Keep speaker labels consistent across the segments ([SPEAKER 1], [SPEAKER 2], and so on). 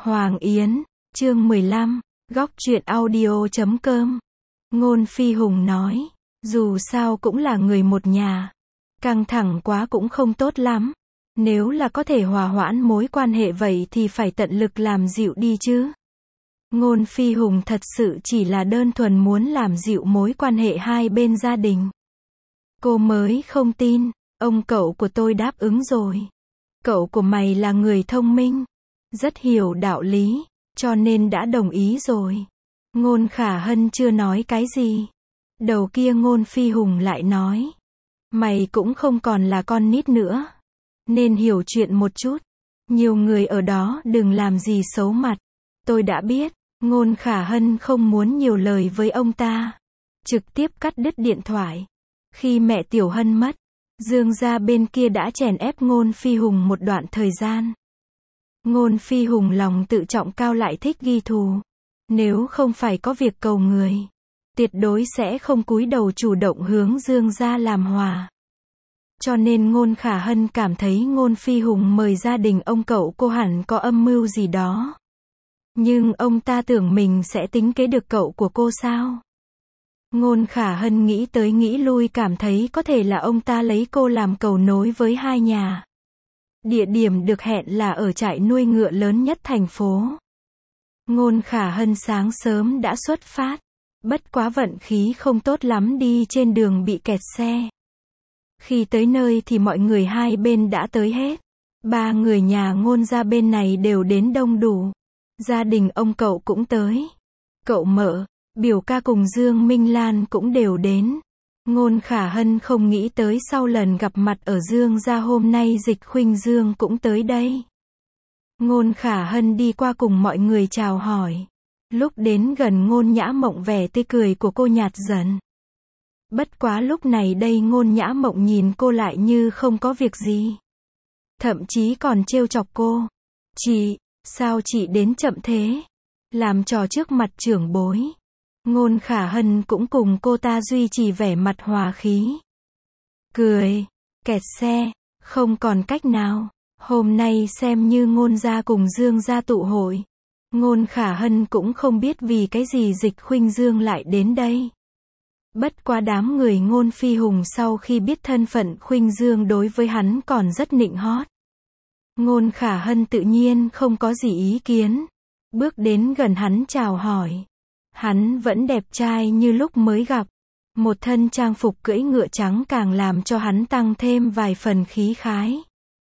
[SPEAKER 1] Hoàng Yến, chương 15, góc truyện audio.com. Ngôn Phi Hùng nói, dù sao cũng là người một nhà. Căng thẳng quá cũng không tốt lắm. Nếu là có thể hòa hoãn mối quan hệ vậy thì phải tận lực làm dịu đi chứ. Ngôn Phi Hùng thật sự chỉ là đơn thuần muốn làm dịu mối quan hệ hai bên gia đình. Cô mới không tin, ông cậu của tôi đáp ứng rồi. Cậu của mày là người thông minh, rất hiểu đạo lý, cho nên đã đồng ý rồi. Ngôn Khả Hân chưa nói cái gì. Đầu kia Ngôn Phi Hùng lại nói, mày cũng không còn là con nít nữa, nên hiểu chuyện một chút. Nhiều người ở đó đừng làm gì xấu mặt. Tôi đã biết. Ngôn Khả Hân không muốn nhiều lời với ông ta, trực tiếp cắt đứt điện thoại. Khi mẹ Tiểu Hân mất, Dương gia bên kia đã chèn ép Ngôn Phi Hùng một đoạn thời gian. Ngôn Phi Hùng lòng tự trọng cao lại thích ghi thù. Nếu không phải có việc cầu người, tuyệt đối sẽ không cúi đầu chủ động hướng Dương gia làm hòa. Cho nên Ngôn Khả Hân cảm thấy Ngôn Phi Hùng mời gia đình ông cậu cô hẳn có âm mưu gì đó. Nhưng ông ta tưởng mình sẽ tính kế được cậu của cô sao? Ngôn Khả Hân nghĩ tới nghĩ lui cảm thấy có thể là ông ta lấy cô làm cầu nối với hai nhà. Địa điểm được hẹn là ở trại nuôi ngựa lớn nhất thành phố. Ngôn Khả Hân sáng sớm đã xuất phát. Bất quá vận khí không tốt lắm, đi trên đường bị kẹt xe. Khi tới nơi thì mọi người hai bên đã tới hết. Ba người nhà Ngôn gia bên này đều đến đông đủ. Gia đình ông cậu cũng tới. Cậu Mợ, biểu ca cùng Dương Minh Lan cũng đều đến. Ngôn Khả Hân không nghĩ tới sau lần gặp mặt ở Dương gia hôm nay Dịch Khuynh Dương cũng tới đây. Ngôn Khả Hân đi qua cùng mọi người chào hỏi. Lúc đến gần Ngôn Nhã Mộng vẻ tươi cười của cô nhạt dần. Bất quá lúc này đây Ngôn Nhã Mộng nhìn cô lại như không có việc gì. Thậm chí còn trêu chọc cô. Chị, sao chị đến chậm thế? Làm trò trước mặt trưởng bối. Ngôn Khả Hân cũng cùng cô ta duy trì vẻ mặt hòa khí. Cười, kẹt xe, không còn cách nào. Hôm nay xem như Ngôn gia cùng Dương gia tụ hội. Ngôn Khả Hân cũng không biết vì cái gì Dịch Khuynh Dương lại đến đây. Bất quá đám người Ngôn Phi Hùng sau khi biết thân phận Khuynh Dương đối với hắn còn rất nịnh hót. Ngôn Khả Hân tự nhiên không có gì ý kiến. Bước đến gần hắn chào hỏi. Hắn vẫn đẹp trai như lúc mới gặp. Một thân trang phục cưỡi ngựa trắng càng làm cho hắn tăng thêm vài phần khí khái.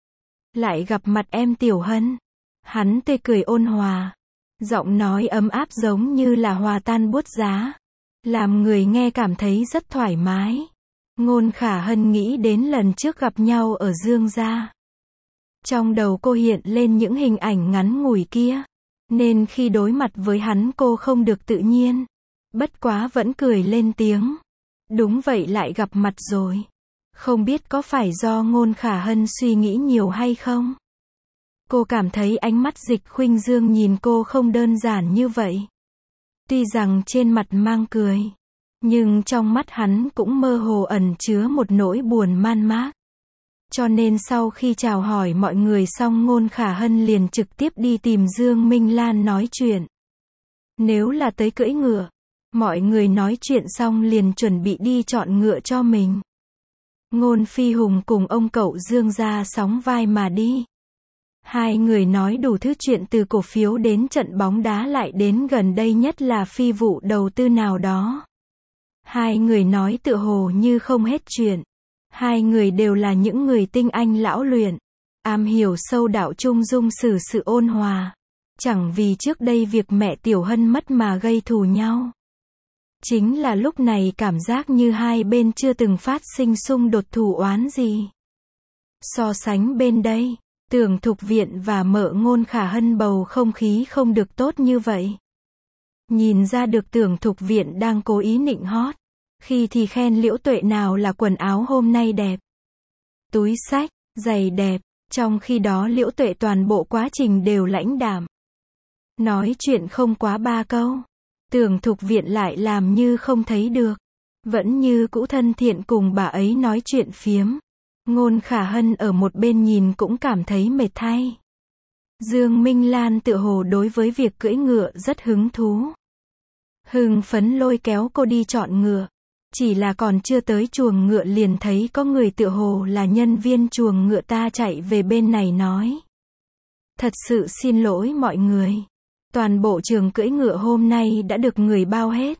[SPEAKER 1] Lại gặp mặt em Tiểu Hân. Hắn tươi cười ôn hòa. Giọng nói ấm áp giống như là hòa tan buốt giá. Làm người nghe cảm thấy rất thoải mái. Ngôn Khả Hân nghĩ đến lần trước gặp nhau ở Dương gia. Trong đầu cô hiện lên những hình ảnh ngắn ngủi kia. Nên khi đối mặt với hắn cô không được tự nhiên. Bất quá vẫn cười lên tiếng. Đúng vậy, lại gặp mặt rồi. Không biết có phải do Ngôn Khả Hân suy nghĩ nhiều hay không? Cô cảm thấy ánh mắt Dịch Khuynh Dương nhìn cô không đơn giản như vậy. Tuy rằng trên mặt mang cười, nhưng trong mắt hắn cũng mơ hồ ẩn chứa một nỗi buồn man mác. Cho nên sau khi chào hỏi mọi người xong Ngôn Khả Hân liền trực tiếp đi tìm Dương Minh Lan nói chuyện. Nếu là tới cưỡi ngựa, mọi người nói chuyện xong liền chuẩn bị đi chọn ngựa cho mình. Ngôn Phi Hùng cùng ông cậu Dương gia sóng vai mà đi. Hai người nói đủ thứ chuyện từ cổ phiếu đến trận bóng đá lại đến gần đây nhất là phi vụ đầu tư nào đó. Hai người nói tựa hồ như không hết chuyện. Hai người đều là những người tinh anh lão luyện, am hiểu sâu đạo trung dung xử sự ôn hòa. Chẳng vì trước đây việc mẹ Tiểu Hân mất mà gây thù nhau. Chính là lúc này cảm giác như hai bên chưa từng phát sinh xung đột thù oán gì. So sánh bên đây, Tưởng Thục Viện và Mợ Ngôn Khả Hân bầu không khí không được tốt như vậy. Nhìn ra được Tưởng Thục Viện đang cố ý nịnh hót. Khi thì khen Liễu Tuệ nào là quần áo hôm nay đẹp, túi xách, giày đẹp, trong khi đó Liễu Tuệ toàn bộ quá trình đều lãnh đạm. Nói chuyện không quá 3 câu. Tưởng Thục Viện lại làm như không thấy được. Vẫn như cũ thân thiện cùng bà ấy nói chuyện phiếm. Ngôn Khả Hân ở một bên nhìn cũng cảm thấy mệt thay. Dương Minh Lan tựa hồ đối với việc cưỡi ngựa rất hứng thú. Hưng phấn lôi kéo cô đi chọn ngựa. Chỉ là còn chưa tới chuồng ngựa liền thấy có người tựa hồ là nhân viên chuồng ngựa ta chạy về bên này nói. Thật sự xin lỗi mọi người. Toàn bộ trường cưỡi ngựa hôm nay đã được người bao hết.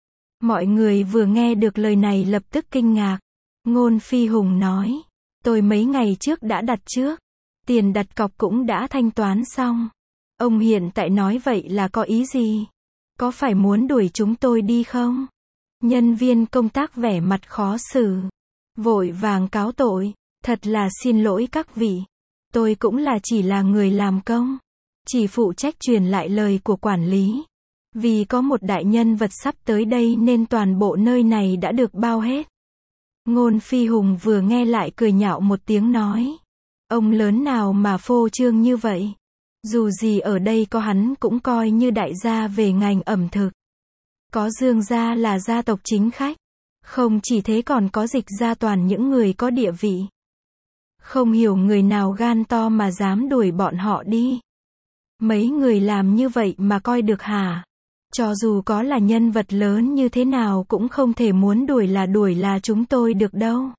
[SPEAKER 1] Mọi người vừa nghe được lời này lập tức kinh ngạc. Ngôn Phi Hùng nói. Tôi mấy ngày trước đã đặt trước. Tiền đặt cọc cũng đã thanh toán xong. Ông hiện tại nói vậy là có ý gì? Có phải muốn đuổi chúng tôi đi không? Nhân viên công tác vẻ mặt khó xử. Vội vàng cáo tội. Thật là xin lỗi các vị. Tôi cũng là chỉ là người làm công. Chỉ phụ trách truyền lại lời của quản lý. Vì có một đại nhân vật sắp tới đây nên toàn bộ nơi này đã được bao hết. Ngôn Phi Hùng vừa nghe lại cười nhạo một tiếng nói. Ông lớn nào mà phô trương như vậy? Dù gì ở đây có hắn cũng coi như đại gia về ngành ẩm thực. Có Dương gia là gia tộc chính khách. Không chỉ thế còn có Dịch gia toàn những người có địa vị. Không hiểu người nào gan to mà dám đuổi bọn họ đi. Mấy người làm như vậy mà coi được hả? Cho dù có là nhân vật lớn như thế nào cũng không thể muốn đuổi là chúng tôi được đâu.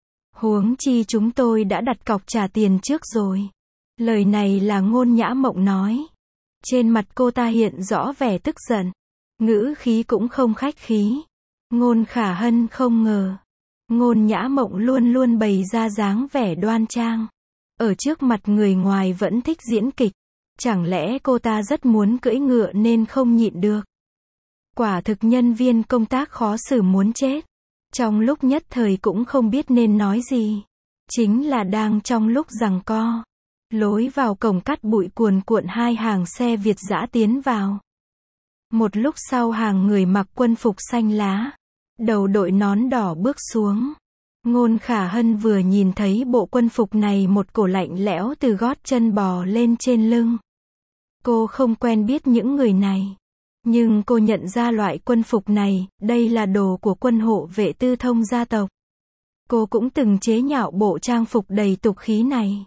[SPEAKER 1] Huống chi chúng tôi đã đặt cọc trả tiền trước rồi. Lời này là Ngôn Nhã Mộng nói. Trên mặt cô ta hiện rõ vẻ tức giận. Ngữ khí cũng không khách khí. Ngôn Khả Hân không ngờ. Ngôn Nhã Mộng luôn luôn bày ra dáng vẻ đoan trang. Ở trước mặt người ngoài vẫn thích diễn kịch. Chẳng lẽ cô ta rất muốn cưỡi ngựa nên không nhịn được. Quả thực nhân viên công tác khó xử muốn chết. Trong lúc nhất thời cũng không biết nên nói gì. Chính là đang trong lúc giằng co. Lối vào cổng cắt bụi cuồn cuộn hai hàng xe Việt dã tiến vào. Một lúc sau hàng người mặc quân phục xanh lá. Đầu đội nón đỏ bước xuống. Ngôn Khả Hân vừa nhìn thấy bộ quân phục này một cổ lạnh lẽo từ gót chân bò lên trên lưng. Cô không quen biết những người này. Nhưng cô nhận ra loại quân phục này, đây là đồ của quân hộ vệ Tư Thông gia tộc. Cô cũng từng chế nhạo bộ trang phục đầy tục khí này.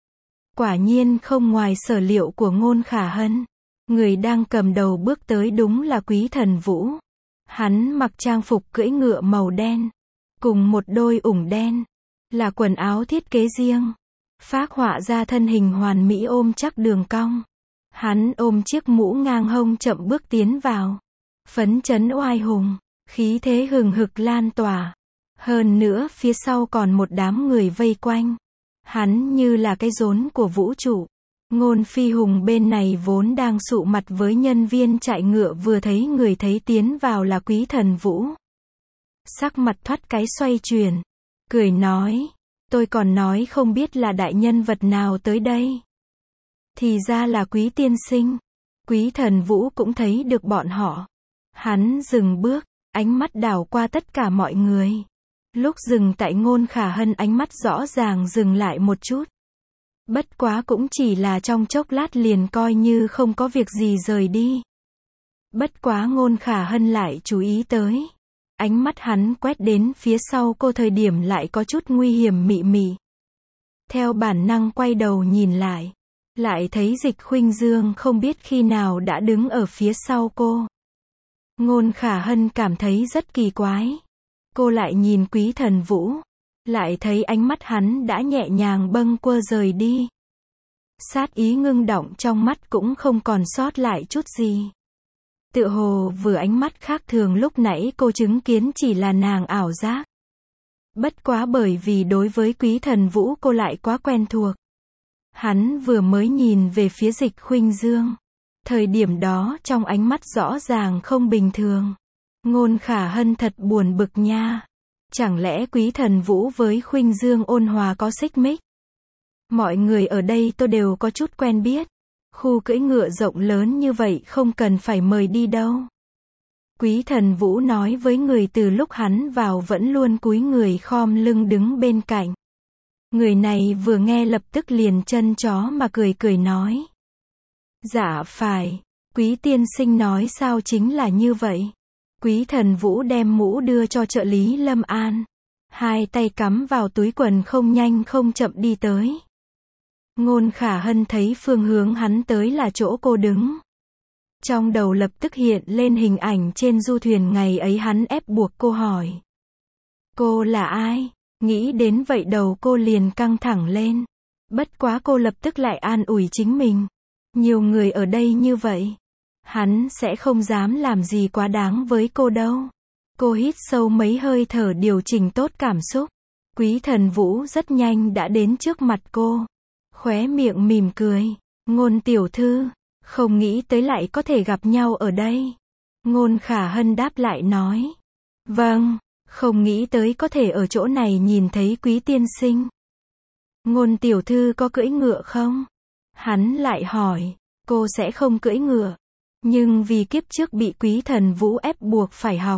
[SPEAKER 1] Quả nhiên không ngoài sở liệu của Ngôn Khả Hân. Người đang cầm đầu bước tới đúng là Quý Thần Vũ. Hắn mặc trang phục cưỡi ngựa màu đen. Cùng một đôi ủng đen. Là quần áo thiết kế riêng. Phác họa ra thân hình hoàn mỹ ôm chắc đường cong. Hắn ôm chiếc mũ ngang hông chậm bước tiến vào. Phấn chấn oai hùng. Khí thế hừng hực lan tỏa. Hơn nữa phía sau còn một đám người vây quanh. Hắn như là cái rốn của vũ trụ. Ngôn Phi Hùng bên này vốn đang sụ mặt với nhân viên chạy ngựa vừa thấy người thấy tiến vào là Quý Thần Vũ. Sắc mặt thoát cái xoay chuyển. Cười nói. Tôi còn nói không biết là đại nhân vật nào tới đây. Thì ra là Quý tiên sinh. Quý Thần Vũ cũng thấy được bọn họ. Hắn dừng bước, ánh mắt đảo qua tất cả mọi người. Lúc dừng tại Ngôn Khả Hân ánh mắt rõ ràng dừng lại một chút. Bất quá cũng chỉ là trong chốc lát liền coi như không có việc gì rời đi. Bất quá Ngôn Khả Hân lại chú ý tới. Ánh mắt hắn quét đến phía sau cô thời điểm lại có chút nguy hiểm mị mị. Theo bản năng quay đầu nhìn lại. Lại thấy Dịch Khuynh Dương không biết khi nào đã đứng ở phía sau cô. Ngôn Khả Hân cảm thấy rất kỳ quái. Cô lại nhìn Quý Thần Vũ. Lại thấy ánh mắt hắn đã nhẹ nhàng bâng quơ rời đi. Sát ý ngưng đọng trong mắt cũng không còn sót lại chút gì. Tựa hồ vừa ánh mắt khác thường lúc nãy cô chứng kiến chỉ là nàng ảo giác. Bất quá bởi vì đối với Quý Thần Vũ cô lại quá quen thuộc. Hắn vừa mới nhìn về phía Dịch Khuynh Dương. Thời điểm đó trong ánh mắt rõ ràng không bình thường. Ngôn Khả Hân thật buồn bực nha. Chẳng lẽ Quý Thần Vũ với Khuynh Dương ôn hòa có xích mích? Mọi người ở đây tôi đều có chút quen biết. Khu cưỡi ngựa rộng lớn như vậy không cần phải mời đi đâu. Quý Thần Vũ nói với người từ lúc hắn vào vẫn luôn cúi người khom lưng đứng bên cạnh. Người này vừa nghe lập tức liền chân chó mà cười cười nói. Dạ phải, Quý tiên sinh nói sao chính là như vậy. Quý Thần Vũ đem mũ đưa cho trợ lý Lâm An. Hai tay cắm vào túi quần không nhanh không chậm đi tới. Ngôn Khả Hân thấy phương hướng hắn tới là chỗ cô đứng. Trong đầu lập tức hiện lên hình ảnh trên du thuyền ngày ấy hắn ép buộc cô hỏi. Cô là ai? Nghĩ đến vậy đầu cô liền căng thẳng lên. Bất quá cô lập tức lại an ủi chính mình. Nhiều người ở đây như vậy. Hắn sẽ không dám làm gì quá đáng với cô đâu. Cô hít sâu mấy hơi thở điều chỉnh tốt cảm xúc. Quý Thần Vũ rất nhanh đã đến trước mặt cô. Khóe miệng mỉm cười. Ngôn tiểu thư, không nghĩ tới lại có thể gặp nhau ở đây. Ngôn Khả Hân đáp lại nói. Vâng, không nghĩ tới có thể ở chỗ này nhìn thấy Quý tiên sinh. Ngôn tiểu thư có cưỡi ngựa không? Hắn lại hỏi. Cô sẽ không cưỡi ngựa. Nhưng vì kiếp trước bị Quý Thần Vũ ép buộc phải học.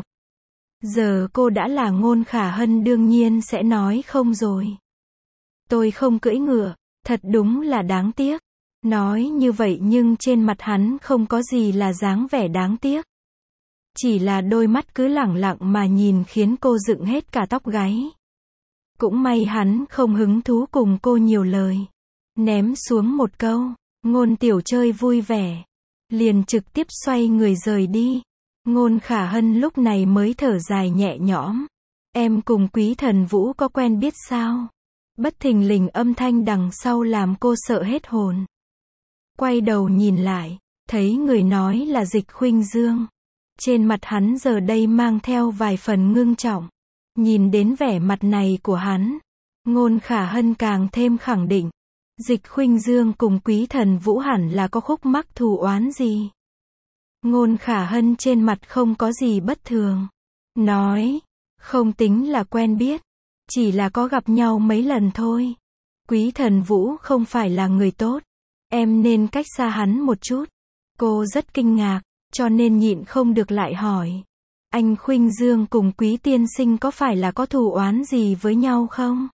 [SPEAKER 1] Giờ cô đã là Ngôn Khả Hân đương nhiên sẽ nói không rồi. Tôi không cưỡi ngựa, thật đúng là đáng tiếc. Nói như vậy nhưng trên mặt hắn không có gì là dáng vẻ đáng tiếc. Chỉ là đôi mắt cứ lẳng lặng mà nhìn khiến cô dựng hết cả tóc gáy. Cũng may hắn không hứng thú cùng cô nhiều lời. Ném xuống một câu, Ngôn tiểu chơi vui vẻ. Liền trực tiếp xoay người rời đi. Ngôn Khả Hân lúc này mới thở dài nhẹ nhõm. Em cùng Quý Thần Vũ có quen biết sao? Bất thình lình âm thanh đằng sau làm cô sợ hết hồn. Quay đầu nhìn lại, thấy người nói là Dịch Khuynh Dương. Trên mặt hắn giờ đây mang theo vài phần ngưng trọng. Nhìn đến vẻ mặt này của hắn, Ngôn Khả Hân càng thêm khẳng định. Dịch Khuynh Dương cùng Quý Thần Vũ hẳn là có khúc mắc thù oán gì. Ngôn Khả Hân trên mặt không có gì bất thường. Nói, không tính là quen biết. Chỉ là có gặp nhau mấy lần thôi. Quý Thần Vũ không phải là người tốt. Em nên cách xa hắn một chút. Cô rất kinh ngạc, cho nên nhịn không được lại hỏi. Anh Khuynh Dương cùng Quý tiên sinh có phải là có thù oán gì với nhau không?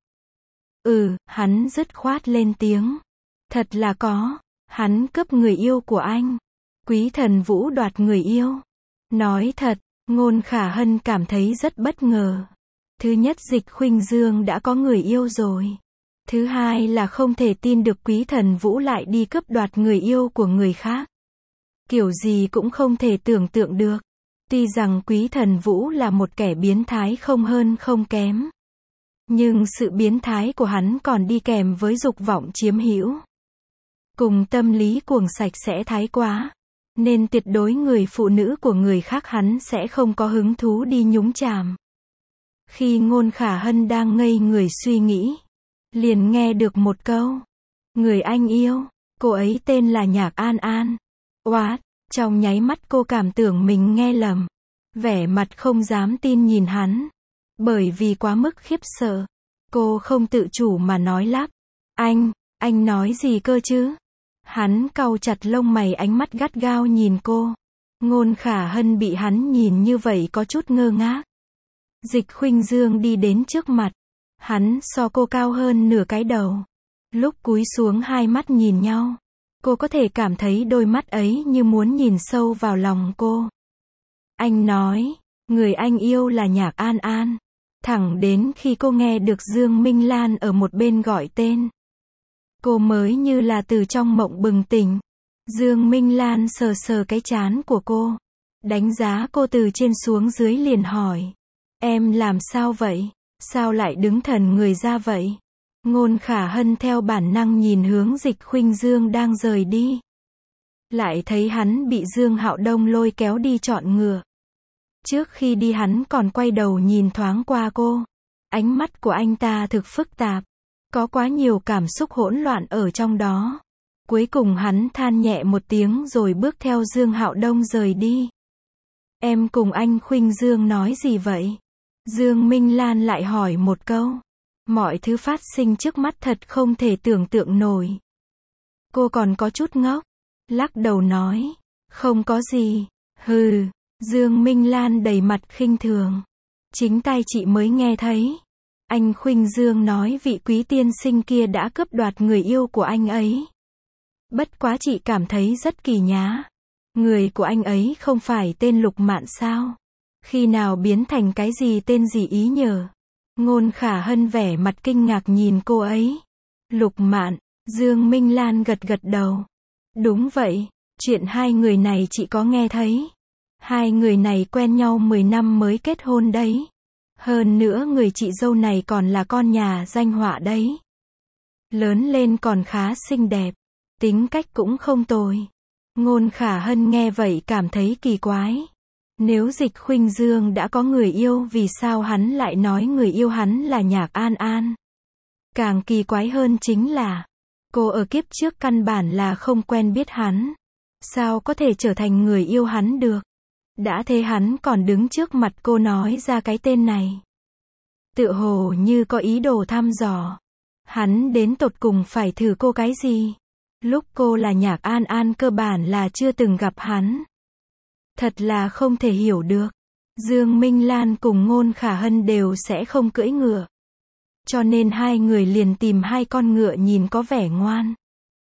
[SPEAKER 1] Hắn dứt khoát lên tiếng. Thật là có. Hắn cướp người yêu của anh. Quý Thần Vũ đoạt người yêu. Nói thật, Ngôn Khả Hân cảm thấy rất bất ngờ. Thứ nhất, Dịch Khuynh Dương đã có người yêu rồi. Thứ hai là không thể tin được Quý Thần Vũ lại đi cướp đoạt người yêu của người khác. Kiểu gì cũng không thể tưởng tượng được. Tuy rằng Quý Thần Vũ là một kẻ biến thái không hơn không kém. Nhưng sự biến thái của hắn còn đi kèm với dục vọng chiếm hữu. Cùng tâm lý cuồng sạch sẽ thái quá. Nên tuyệt đối người phụ nữ của người khác hắn sẽ không có hứng thú đi nhúng chàm. Khi Ngôn Khả Hân đang ngây người suy nghĩ, liền nghe được một câu. Người anh yêu, cô ấy tên là Nhạc An An. Oát, trong nháy mắt cô cảm tưởng mình nghe lầm. Vẻ mặt không dám tin nhìn hắn. Bởi vì quá mức khiếp sợ, cô không tự chủ mà nói lắp. Anh nói gì cơ chứ? Hắn cau chặt lông mày ánh mắt gắt gao nhìn cô. Ngôn Khả Hân bị hắn nhìn như vậy có chút ngơ ngác. Dịch Khuynh Dương đi đến trước mặt. Hắn so cô cao hơn nửa cái đầu. Lúc cúi xuống hai mắt nhìn nhau. Cô có thể cảm thấy đôi mắt ấy như muốn nhìn sâu vào lòng cô. Anh nói, người anh yêu là Nhạc An An. Thẳng đến khi cô nghe được Dương Minh Lan ở một bên gọi tên. Cô mới như là từ trong mộng bừng tỉnh. Dương Minh Lan sờ sờ cái trán của cô. Đánh giá cô từ trên xuống dưới liền hỏi. Em làm sao vậy? Sao lại đứng thần người ra vậy? Ngôn Khả Hân theo bản năng nhìn hướng Dịch Khuynh Dương đang rời đi. Lại thấy hắn bị Dương Hạo Đông lôi kéo đi chọn ngựa. Trước khi đi hắn còn quay đầu nhìn thoáng qua cô. Ánh mắt của anh ta thực phức tạp. Có quá nhiều cảm xúc hỗn loạn ở trong đó. Cuối cùng hắn than nhẹ một tiếng rồi bước theo Dương Hạo Đông rời đi. Em cùng anh Khuynh Dương nói gì vậy? Dương Minh Lan lại hỏi một câu. Mọi thứ phát sinh trước mắt thật không thể tưởng tượng nổi. Cô còn có chút ngốc. Lắc đầu nói. Không có gì. Hừ. Dương Minh Lan đầy mặt khinh thường. Chính tai chị mới nghe thấy. Anh Khuynh Dương nói vị Quý tiên sinh kia đã cướp đoạt người yêu của anh ấy. Bất quá chị cảm thấy rất kỳ nhá. Người của anh ấy không phải tên Lục Mạn sao? Khi nào biến thành cái gì tên gì ý nhờ? Ngôn Khả Hân vẻ mặt kinh ngạc nhìn cô ấy. Lục Mạn, Dương Minh Lan gật gật đầu. Đúng vậy, chuyện hai người này chị có nghe thấy. Hai người này quen nhau 10 năm mới kết hôn đấy. Hơn nữa người chị dâu này còn là con nhà danh họa đấy. Lớn lên còn khá xinh đẹp, tính cách cũng không tồi. Ngôn Khả Hân nghe vậy cảm thấy kỳ quái. Nếu Dịch Khuynh Dương đã có người yêu, vì sao hắn lại nói người yêu hắn là Nhạc An An? Càng kỳ quái hơn chính là, cô ở kiếp trước căn bản là không quen biết hắn. Sao có thể trở thành người yêu hắn được? Đã thế hắn còn đứng trước mặt cô nói ra cái tên này. Tựa hồ như có ý đồ thăm dò. Hắn đến tột cùng phải thử cô cái gì? Lúc cô là Nhạc An An cơ bản là chưa từng gặp hắn. Thật là không thể hiểu được. Dương Minh Lan cùng Ngôn Khả Hân đều sẽ không cưỡi ngựa. Cho nên hai người liền tìm hai con ngựa nhìn có vẻ ngoan.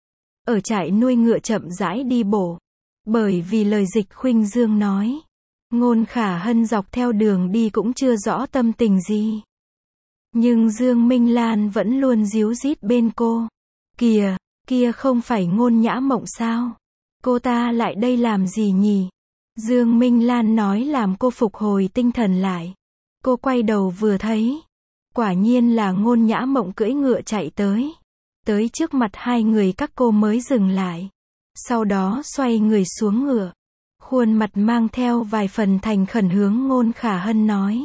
[SPEAKER 1] Ở trại nuôi ngựa chậm rãi đi bộ. Bởi vì lời Dịch Khuynh Dương nói, Ngôn Khả Hân dọc theo đường đi cũng chưa rõ tâm tình gì. Nhưng Dương Minh Lan vẫn luôn díu dít bên cô. Kìa, kia không phải Ngôn Nhã Mộng sao? Cô ta lại đây làm gì nhỉ? Dương Minh Lan nói làm cô phục hồi tinh thần lại. Cô quay đầu vừa thấy. Quả nhiên là Ngôn Nhã Mộng cưỡi ngựa chạy tới. Tới trước mặt hai người các cô mới dừng lại. Sau đó xoay người xuống ngựa. Khuôn mặt mang theo vài phần thành khẩn hướng Ngôn Khả Hân nói.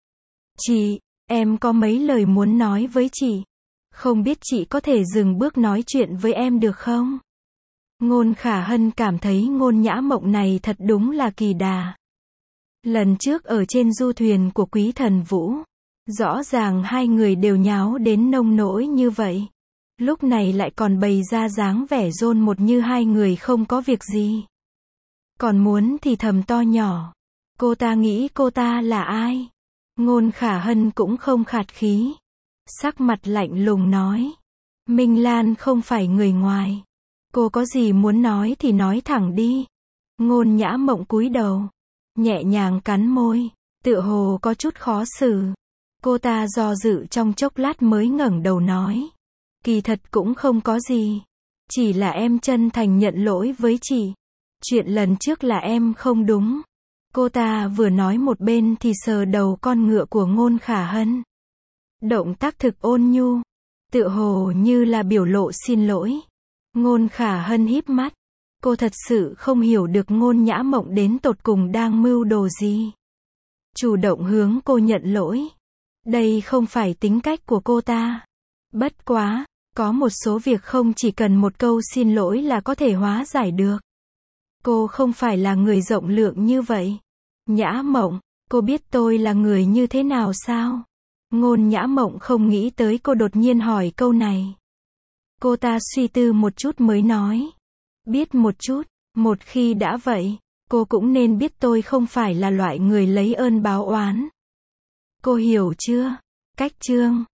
[SPEAKER 1] Chị, em có mấy lời muốn nói với chị. Không biết chị có thể dừng bước nói chuyện với em được không? Ngôn Khả Hân cảm thấy Ngôn Nhã Mộng này thật đúng là kỳ đà. Lần trước ở trên du thuyền của Quý Thần Vũ, rõ ràng hai người đều nháo đến nông nỗi như vậy. Lúc này lại còn bày ra dáng vẻ rôn một như hai người không có việc gì. Còn muốn thì thầm to nhỏ. Cô ta nghĩ cô ta là ai? Ngôn Khả Hân cũng không khạt khí. Sắc mặt lạnh lùng nói. Minh Lan không phải người ngoài. Cô có gì muốn nói thì nói thẳng đi. Ngôn Nhã Mộng cúi đầu. Nhẹ nhàng cắn môi. Tựa hồ có chút khó xử. Cô ta do dự trong chốc lát mới ngẩng đầu nói. Kỳ thật cũng không có gì. Chỉ là em chân thành nhận lỗi với chị. Chuyện lần trước là em không đúng. Cô ta vừa nói một bên thì sờ đầu con ngựa của Ngôn Khả Hân. Động tác thực ôn nhu. Tựa hồ như là biểu lộ xin lỗi. Ngôn Khả Hân híp mắt. Cô thật sự không hiểu được Ngôn Nhã Mộng đến tột cùng đang mưu đồ gì. Chủ động hướng cô nhận lỗi. Đây không phải tính cách của cô ta. Bất quá, có một số việc không chỉ cần một câu xin lỗi là có thể hóa giải được. Cô không phải là người rộng lượng như vậy. Nhã Mộng, cô biết tôi là người như thế nào sao? Ngôn Nhã Mộng không nghĩ tới cô đột nhiên hỏi câu này. Cô ta suy tư một chút mới nói. Biết một chút, một khi đã vậy, cô cũng nên biết tôi không phải là loại người lấy ơn báo oán. Cô hiểu chưa? Cách chương